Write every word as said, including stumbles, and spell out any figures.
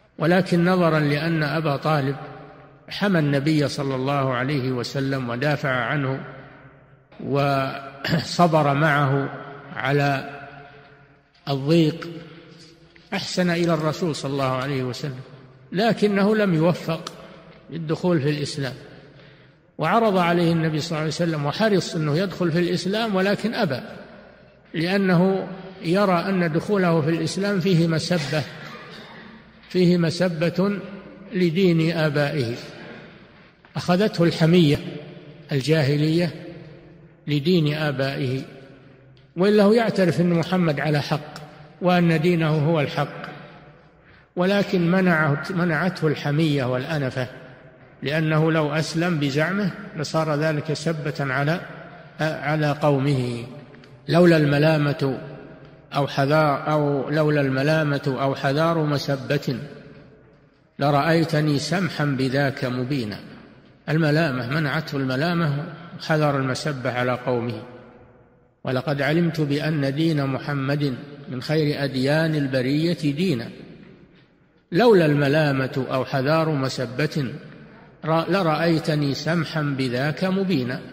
ولكن نظرا لأن أبا طالب حمى النبي صلى الله عليه وسلم ودافع عنه وصبر معه على الضيق، أحسن إلى الرسول صلى الله عليه وسلم، لكنه لم يوفق للدخول في الإسلام، وعرض عليه النبي صلى الله عليه وسلم وحرص أنه يدخل في الإسلام، ولكن أبى، لأنه يرى أن دخوله في الإسلام فيه مسبة فيه مسبة لدين آبائه، أخذته الحمية الجاهلية لدين آبائه، وإلا هو يعترف أن محمد على حق وأن دينه هو الحق، ولكن منعه منعته الحمية والأنفة، لأنه لو أسلم بزعمه لصار ذلك سبة على على قومه. لولا الملامة أو حذار أو لولا الملامة أو حذار مسبة لرأيتني سمحا بذاك مبينا. الملامة منعته الملامة، حذر المسبة على قومه. ولقد علمت بأن دين محمد من خير أديان البرية دينا، لولا الملامة أو حذار مسبة لرأيتني سمحا بذاك مبينا.